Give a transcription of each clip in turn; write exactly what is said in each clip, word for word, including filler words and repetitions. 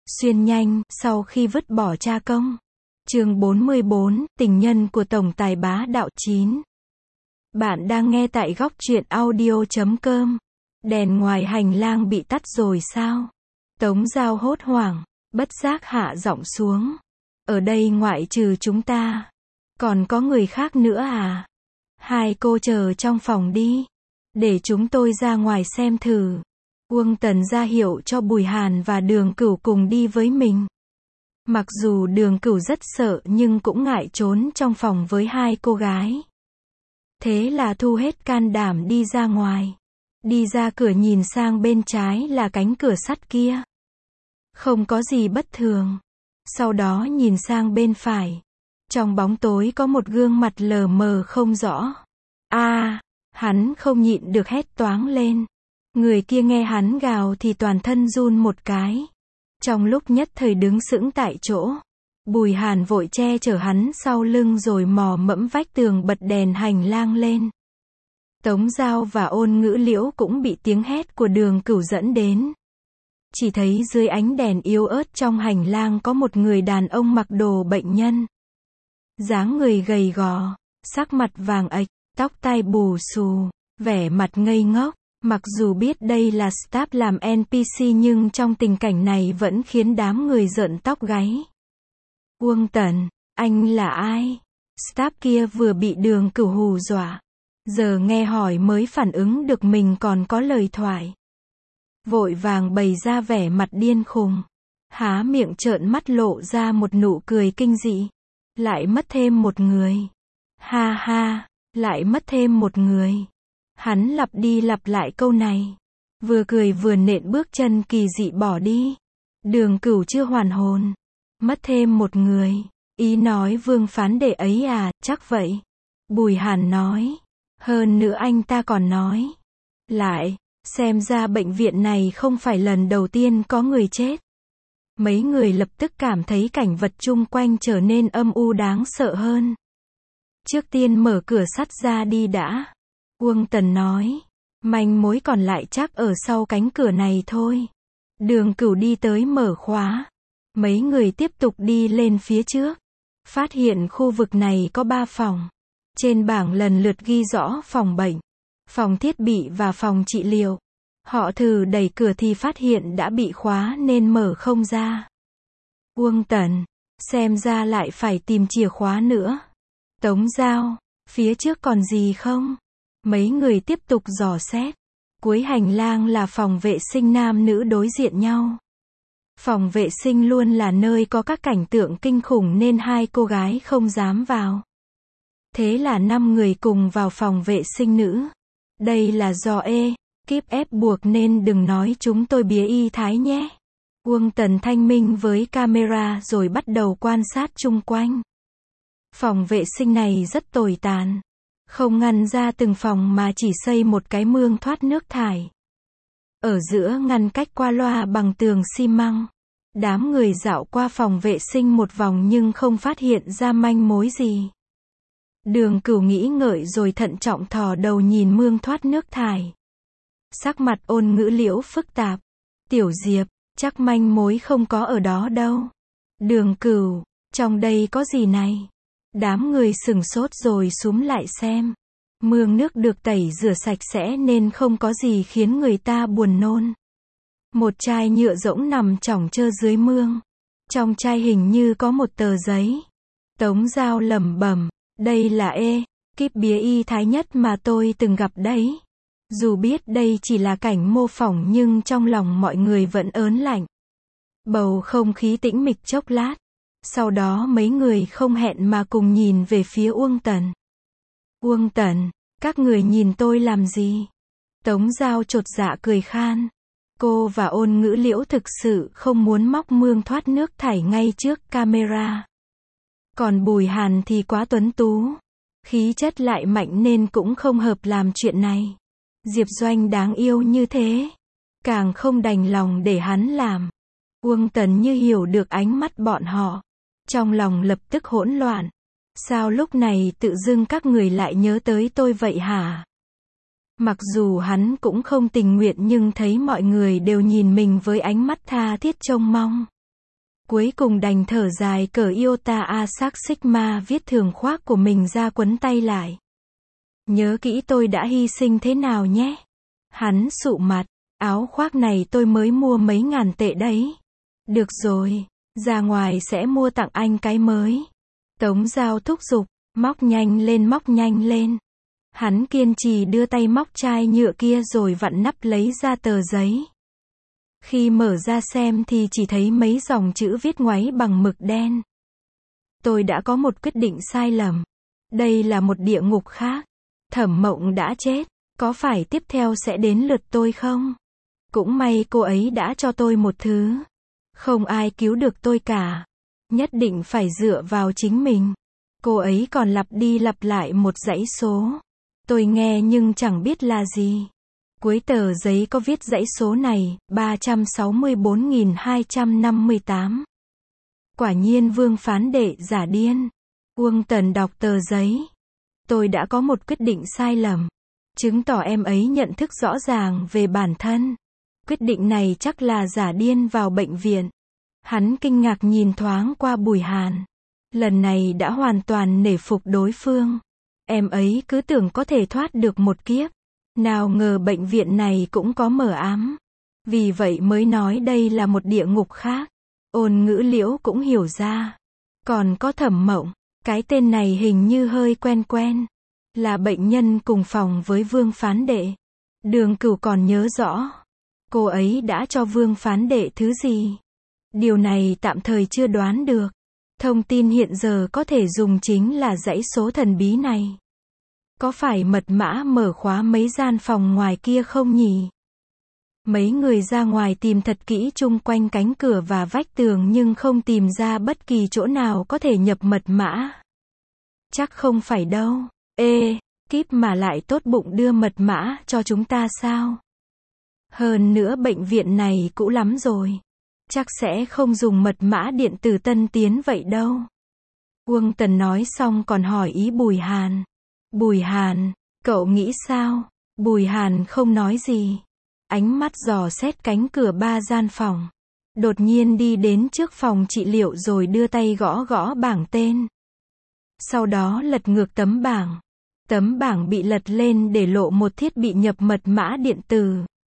Xuyên nhanh, sau khi vứt bỏ cha công. Chương bốn mươi bốn, tình nhân của tổng tài bá đạo chín. Bạn đang nghe tại góc truyện audio chấm com. Đèn ngoài hành lang bị tắt rồi sao? Tống Giao hốt hoảng, bất giác hạ giọng xuống. Ở đây ngoại trừ chúng ta, còn có người khác nữa à? Hai cô chờ trong phòng đi, để chúng tôi ra ngoài xem thử. Uông Tần ra hiệu cho Bùi Hàn và Đường Cửu cùng đi với mình. Mặc dù Đường Cửu rất sợ nhưng cũng ngại trốn trong phòng với hai cô gái. Thế là thu hết can đảm đi ra ngoài. Đi ra cửa nhìn sang bên trái là cánh cửa sắt kia. Không có gì bất thường. Sau đó nhìn sang bên phải. Trong bóng tối có một gương mặt lờ mờ không rõ. A, à, hắn không nhịn được hét toáng lên. Người kia nghe hắn gào thì toàn thân run một cái. Trong lúc nhất thời đứng sững tại chỗ, Bùi Hàn vội che chở hắn sau lưng rồi mò mẫm vách tường bật đèn hành lang lên. Tống Giao và Ôn Ngữ Liễu cũng bị tiếng hét của Đường Cửu dẫn đến. Chỉ thấy dưới ánh đèn yếu ớt trong hành lang có một người đàn ông mặc đồ bệnh nhân. Dáng người gầy gò, sắc mặt vàng ạch, tóc tai bù xù, vẻ mặt ngây ngốc. Mặc dù biết đây là staff làm en pê xê nhưng trong tình cảnh này vẫn khiến đám người rợn tóc gáy. Uông Tần, anh là ai? Staff kia vừa bị Đường Cửu hù dọa. Giờ nghe hỏi mới phản ứng được mình còn có lời thoại. Vội vàng bày ra vẻ mặt điên khùng. Há miệng trợn mắt lộ ra một nụ cười kinh dị. Lại mất thêm một người. Ha ha, lại mất thêm một người. Hắn lặp đi lặp lại câu này. Vừa cười vừa nện bước chân kỳ dị bỏ đi. Đường Cửu chưa hoàn hồn. Mất thêm một người. Ý nói Vương phán đệ ấy à, chắc vậy. Bùi Hàn nói. Hơn nữa anh ta còn nói. Lại, xem ra bệnh viện này không phải lần đầu tiên có người chết. Mấy người lập tức cảm thấy cảnh vật chung quanh trở nên âm u đáng sợ hơn. Trước tiên mở cửa sắt ra đi đã. Uông Tần nói. Manh mối còn lại chắc ở sau cánh cửa này thôi. Đường Cửu đi tới mở khóa. Mấy người tiếp tục đi lên phía trước. Phát hiện khu vực này có ba phòng. Trên bảng lần lượt ghi rõ phòng bệnh, phòng thiết bị và phòng trị liệu. Họ thử đẩy cửa thì phát hiện đã bị khóa nên mở không ra. Uông Tần, xem ra lại phải tìm chìa khóa nữa. Tống Giao, phía trước còn gì không? Mấy người tiếp tục dò xét. Cuối hành lang là phòng vệ sinh nam nữ đối diện nhau. Phòng vệ sinh luôn là nơi có các cảnh tượng kinh khủng nên hai cô gái không dám vào. Thế là năm người cùng vào phòng vệ sinh nữ. Đây là do ê, kíp ép buộc nên đừng nói chúng tôi bía y thái nhé. Uông Tần thanh minh với camera rồi bắt đầu quan sát chung quanh. Phòng vệ sinh này rất tồi tàn. Không ngăn ra từng phòng mà chỉ xây một cái mương thoát nước thải. Ở giữa ngăn cách qua loa bằng tường xi măng. Đám người dạo qua phòng vệ sinh một vòng nhưng không phát hiện ra manh mối gì. Đường Cửu nghĩ ngợi rồi thận trọng thò đầu nhìn mương thoát nước thải. Sắc mặt Ôn Ngữ Liễu phức tạp. Tiểu Diệp, chắc manh mối không có ở đó đâu. Đường Cửu, trong đây có gì này? Đám người sửng sốt rồi xúm lại xem. Mương nước được tẩy rửa sạch sẽ nên không có gì khiến người ta buồn nôn. Một chai nhựa rỗng nằm chỏng chơ dưới mương. Trong chai hình như có một tờ giấy. Tống Giao lẩm bẩm. Đây là ê, kíp bía y thái nhất mà tôi từng gặp đấy. Dù biết đây chỉ là cảnh mô phỏng nhưng trong lòng mọi người vẫn ớn lạnh. Bầu không khí tĩnh mịch chốc lát. Sau đó mấy người không hẹn mà cùng nhìn về phía Uông Tần. Uông Tần, các người nhìn tôi làm gì? Tống Giao chột dạ cười khan. Cô và Ôn Ngữ Liễu thực sự không muốn móc mương thoát nước thải ngay trước camera. Còn Bùi Hàn thì quá tuấn tú. Khí chất lại mạnh nên cũng không hợp làm chuyện này. Diệp Doanh đáng yêu như thế. Càng không đành lòng để hắn làm. Uông Tần như hiểu được ánh mắt bọn họ. Trong lòng lập tức hỗn loạn. Sao lúc này tự dưng các người lại nhớ tới tôi vậy hả? Mặc dù hắn cũng không tình nguyện nhưng thấy mọi người đều nhìn mình với ánh mắt tha thiết trông mong. Cuối cùng đành thở dài cởi iota a sắc sigma viết thường khoác của mình ra quấn tay lại. Nhớ kỹ tôi đã hy sinh thế nào nhé. Hắn sụ mặt, áo khoác này tôi mới mua mấy ngàn tệ đấy. Được rồi, ra ngoài sẽ mua tặng anh cái mới. Tống Giao thúc giục, móc nhanh lên móc nhanh lên. Hắn kiên trì đưa tay móc chai nhựa kia rồi vặn nắp lấy ra tờ giấy. Khi mở ra xem thì chỉ thấy mấy dòng chữ viết ngoáy bằng mực đen. Tôi đã có một quyết định sai lầm. Đây là một địa ngục khác. Thẩm Mộng đã chết, có phải tiếp theo sẽ đến lượt tôi không? Cũng may cô ấy đã cho tôi một thứ. Không ai cứu được tôi cả. Nhất định phải dựa vào chính mình. Cô ấy còn lặp đi lặp lại một dãy số. Tôi nghe nhưng chẳng biết là gì. Cuối tờ giấy có viết dãy số này, ba trăm sáu mươi bốn nghìn hai trăm năm mươi tám. Quả nhiên Vương phán đệ giả điên. Uông Tần đọc tờ giấy. Tôi đã có một quyết định sai lầm. Chứng tỏ em ấy nhận thức rõ ràng về bản thân. Quyết định này chắc là giả điên vào bệnh viện. Hắn kinh ngạc nhìn thoáng qua Bùi Hàn. Lần này đã hoàn toàn nể phục đối phương. Em ấy cứ tưởng có thể thoát được một kiếp. Nào ngờ bệnh viện này cũng có mờ ám. Vì vậy mới nói đây là một địa ngục khác. Ôn Ngữ Liễu cũng hiểu ra. Còn có Thẩm Mộng. Cái tên này hình như hơi quen quen. Là bệnh nhân cùng phòng với Vương phán đệ. Đường Cửu còn nhớ rõ. Cô ấy đã cho Vương phán đệ thứ gì? Điều này tạm thời chưa đoán được. Thông tin hiện giờ có thể dùng chính là dãy số thần bí này. Có phải mật mã mở khóa mấy gian phòng ngoài kia không nhỉ? Mấy người ra ngoài tìm thật kỹ chung quanh cánh cửa và vách tường nhưng không tìm ra bất kỳ chỗ nào có thể nhập mật mã. Chắc không phải đâu. Ê, kíp mà lại tốt bụng đưa mật mã cho chúng ta sao? Hơn nữa bệnh viện này cũ lắm rồi. Chắc sẽ không dùng mật mã điện tử tân tiến vậy đâu. Uông Tần nói xong còn hỏi ý Bùi Hàn. Bùi Hàn, cậu nghĩ sao? Bùi Hàn không nói gì. Ánh mắt dò xét cánh cửa ba gian phòng. Đột nhiên đi đến trước phòng trị liệu rồi đưa tay gõ gõ bảng tên. Sau đó lật ngược tấm bảng. Tấm bảng bị lật lên để lộ một thiết bị nhập mật mã điện tử.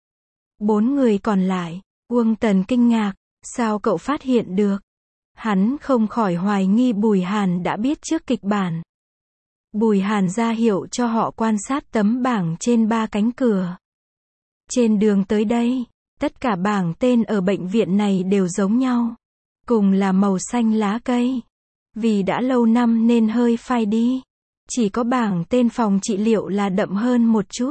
Bốn người còn lại. Uông Tần kinh ngạc. Sao cậu phát hiện được? Hắn không khỏi hoài nghi Bùi Hàn đã biết trước kịch bản. Bùi Hàn ra hiệu cho họ quan sát tấm bảng trên ba cánh cửa. Trên đường tới đây, tất cả bảng tên ở bệnh viện này đều giống nhau. Cùng là màu xanh lá cây. Vì đã lâu năm nên hơi phai đi. Chỉ có bảng tên phòng trị liệu là đậm hơn một chút.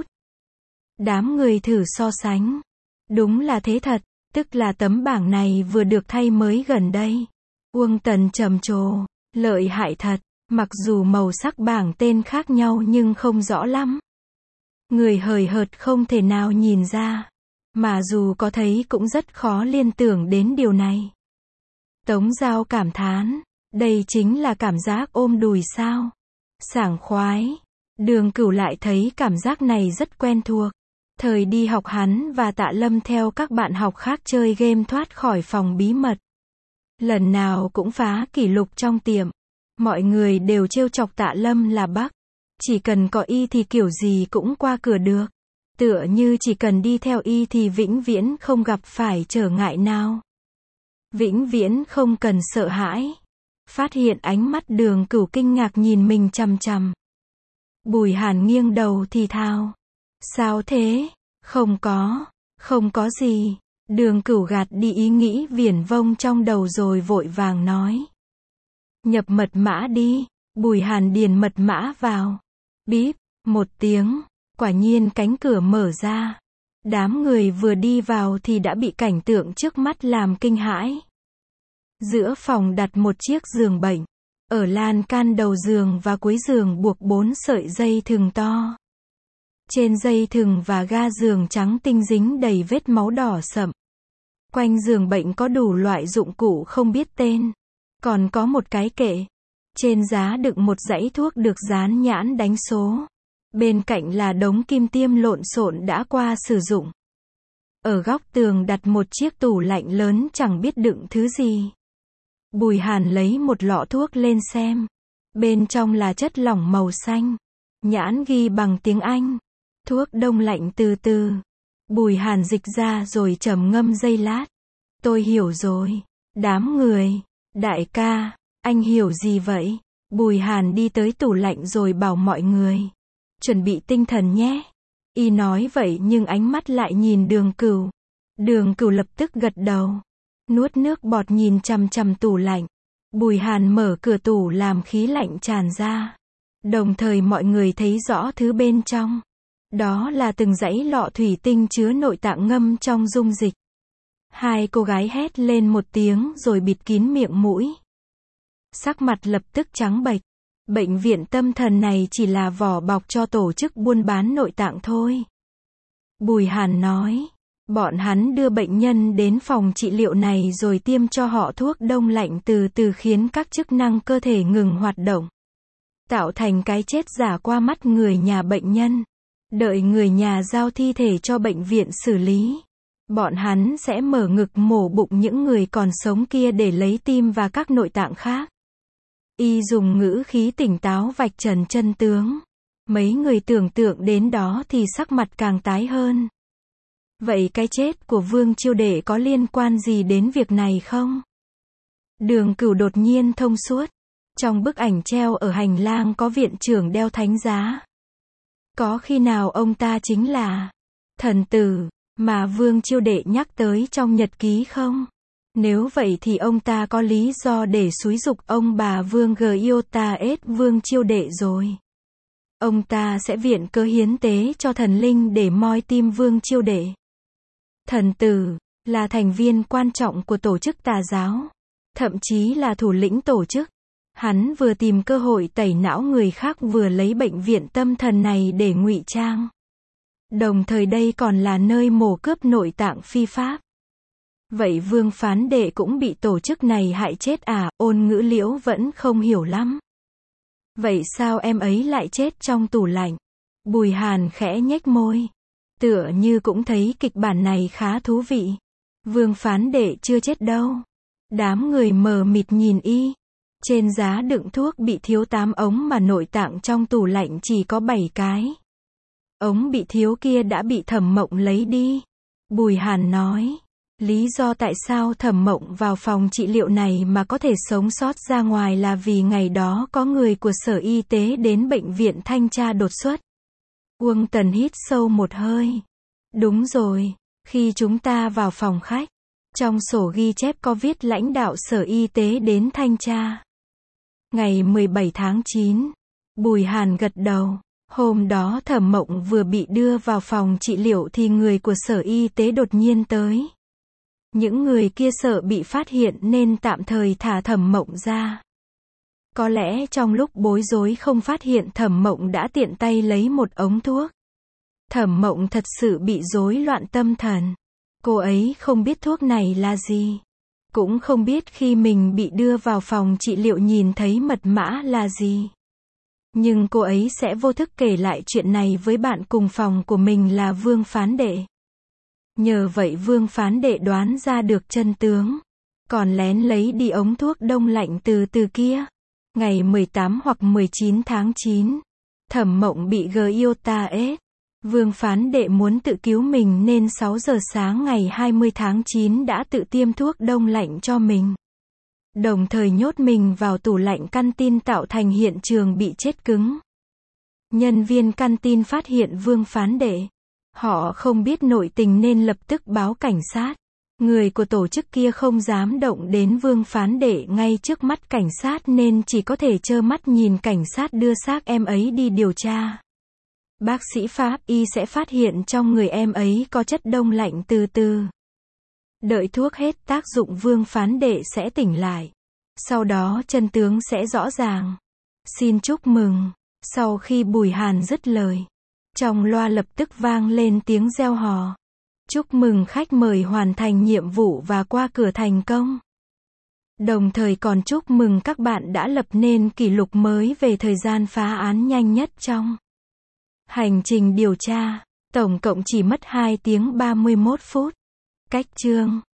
Đám người thử so sánh. Đúng là thế thật, tức là tấm bảng này vừa được thay mới gần đây. Uông Tần trầm trồ, lợi hại thật, mặc dù màu sắc bảng tên khác nhau nhưng không rõ lắm. Người hời hợt không thể nào nhìn ra, mà dù có thấy cũng rất khó liên tưởng đến điều này. Tống Giao cảm thán, đây chính là cảm giác ôm đùi sao? Sảng khoái. Đường Cửu lại thấy cảm giác này rất quen thuộc. Thời đi học hắn và Tạ Lâm theo các bạn học khác chơi game thoát khỏi phòng bí mật. Lần nào cũng phá kỷ lục trong tiệm. Mọi người đều trêu chọc Tạ Lâm là Bắc. Chỉ cần có y thì kiểu gì cũng qua cửa được. Tựa như chỉ cần đi theo y thì vĩnh viễn không gặp phải trở ngại nào. Vĩnh viễn không cần sợ hãi. Phát hiện ánh mắt Đường Cửu kinh ngạc nhìn mình chằm chằm. Bùi Hàn nghiêng đầu thì thào. Sao thế? Không có. Không có gì. Đường Cửu gạt đi ý nghĩ viển vông trong đầu rồi vội vàng nói. Nhập mật mã đi. Bùi Hàn điền mật mã vào. Bíp, một tiếng. Quả nhiên cánh cửa mở ra. Đám người vừa đi vào thì đã bị cảnh tượng trước mắt làm kinh hãi. Giữa phòng đặt một chiếc giường bệnh. Ở lan can đầu giường và cuối giường buộc bốn sợi dây thừng to. Trên dây thừng và ga giường trắng tinh dính đầy vết máu đỏ sậm. Quanh giường bệnh có đủ loại dụng cụ không biết tên. Còn có một cái kệ. Trên giá đựng một dãy thuốc được dán nhãn đánh số. Bên cạnh là đống kim tiêm lộn xộn đã qua sử dụng. Ở góc tường đặt một chiếc tủ lạnh lớn chẳng biết đựng thứ gì. Bùi Hàn lấy một lọ thuốc lên xem. Bên trong là chất lỏng màu xanh. Nhãn ghi bằng tiếng Anh. Thuốc đông lạnh từ từ. Bùi Hàn dịch ra rồi trầm ngâm giây lát. Tôi hiểu rồi. Đám người. Đại ca, anh hiểu gì vậy? Bùi Hàn đi tới tủ lạnh rồi bảo mọi người. Chuẩn bị tinh thần nhé. Y nói vậy nhưng ánh mắt lại nhìn Đường Cửu. Đường Cửu lập tức gật đầu. Nuốt nước bọt nhìn chằm chằm tủ lạnh. Bùi Hàn mở cửa tủ làm khí lạnh tràn ra. Đồng thời mọi người thấy rõ thứ bên trong. Đó là từng dãy lọ thủy tinh chứa nội tạng ngâm trong dung dịch. Hai cô gái hét lên một tiếng rồi bịt kín miệng mũi. Sắc mặt lập tức trắng bệch. Bệnh viện tâm thần này chỉ là vỏ bọc cho tổ chức buôn bán nội tạng thôi. Bùi Hàn nói. Bọn hắn đưa bệnh nhân đến phòng trị liệu này rồi tiêm cho họ thuốc đông lạnh từ từ khiến các chức năng cơ thể ngừng hoạt động. Tạo thành cái chết giả qua mắt người nhà bệnh nhân. Đợi người nhà giao thi thể cho bệnh viện xử lý. Bọn hắn sẽ mở ngực mổ bụng những người còn sống kia để lấy tim và các nội tạng khác. Y dùng ngữ khí tỉnh táo vạch trần chân tướng. Mấy người tưởng tượng đến đó thì sắc mặt càng tái hơn. Vậy cái chết của Vương Chiêu Đệ có liên quan gì đến việc này không? Đường Cửu đột nhiên thông suốt. Trong bức ảnh treo ở hành lang có viện trưởng đeo thánh giá. Có khi nào ông ta chính là thần tử mà Vương Chiêu Đệ nhắc tới trong nhật ký không? Nếu vậy thì ông ta có lý do để xúi giục ông bà Vương Giota ết Vương Chiêu Đệ rồi. Ông ta sẽ viện cớ hiến tế cho thần linh để moi tim Vương Chiêu Đệ. Thần tử là thành viên quan trọng của tổ chức tà giáo, thậm chí là thủ lĩnh tổ chức. Hắn vừa tìm cơ hội tẩy não người khác vừa lấy bệnh viện tâm thần này để ngụy trang. Đồng thời đây còn là nơi mổ cướp nội tạng phi pháp. Vậy Vương Phán Đệ cũng bị tổ chức này hại chết à? Ôn Ngữ Liễu vẫn không hiểu lắm. Vậy sao em ấy lại chết trong tủ lạnh? Bùi Hàn khẽ nhếch môi. Tựa như cũng thấy kịch bản này khá thú vị. Vương Phán Đệ chưa chết đâu. Đám người mờ mịt nhìn y. Trên giá đựng thuốc bị thiếu tám ống mà nội tạng trong tủ lạnh chỉ có bảy cái. Ống bị thiếu kia đã bị Thẩm Mộng lấy đi. Bùi Hàn nói. Lý do tại sao Thẩm Mộng vào phòng trị liệu này mà có thể sống sót ra ngoài là vì ngày đó có người của Sở Y tế đến bệnh viện thanh tra đột xuất. Uông Tần hít sâu một hơi. Đúng rồi, khi chúng ta vào phòng khách, trong sổ ghi chép có viết lãnh đạo Sở Y tế đến thanh tra. Ngày mười bảy tháng chín, Bùi Hàn gật đầu. Hôm đó Thẩm Mộng vừa bị đưa vào phòng trị liệu thì người của Sở Y tế đột nhiên tới. Những người kia sợ bị phát hiện nên tạm thời thả Thẩm Mộng ra. Có lẽ trong lúc bối rối không phát hiện Thẩm Mộng đã tiện tay lấy một ống thuốc. Thẩm Mộng thật sự bị rối loạn tâm thần. Cô ấy không biết thuốc này là gì. Cũng không biết khi mình bị đưa vào phòng trị liệu nhìn thấy mật mã là gì. Nhưng cô ấy sẽ vô thức kể lại chuyện này với bạn cùng phòng của mình là Vương Phán Đệ. Nhờ vậy Vương Phán Đệ đoán ra được chân tướng. Còn lén lấy đi ống thuốc đông lạnh từ từ kia. Ngày mười tám hoặc mười chín tháng chín, Thẩm Mộng bị Giota ết. Vương Phán Đệ muốn tự cứu mình nên sáu giờ sáng ngày hai mươi tháng chín đã tự tiêm thuốc đông lạnh cho mình. Đồng thời nhốt mình vào tủ lạnh căn tin tạo thành hiện trường bị chết cứng. Nhân viên căn tin phát hiện Vương Phán Đệ. Họ không biết nội tình nên lập tức báo cảnh sát. Người của tổ chức kia không dám động đến Vương Phán Đệ ngay trước mắt cảnh sát nên chỉ có thể trơ mắt nhìn cảnh sát đưa xác em ấy đi điều tra. Bác sĩ pháp y sẽ phát hiện trong người em ấy có chất đông lạnh từ từ. Đợi thuốc hết tác dụng Vương Phán Đệ sẽ tỉnh lại. Sau đó chân tướng sẽ rõ ràng. Xin chúc mừng. Sau khi Bùi Hàn dứt lời, trong loa lập tức vang lên tiếng reo hò. Chúc mừng khách mời hoàn thành nhiệm vụ và qua cửa thành công. Đồng thời còn chúc mừng các bạn đã lập nên kỷ lục mới về thời gian phá án nhanh nhất trong hành trình điều tra. Tổng cộng chỉ mất hai tiếng ba mươi mốt phút. Cách chương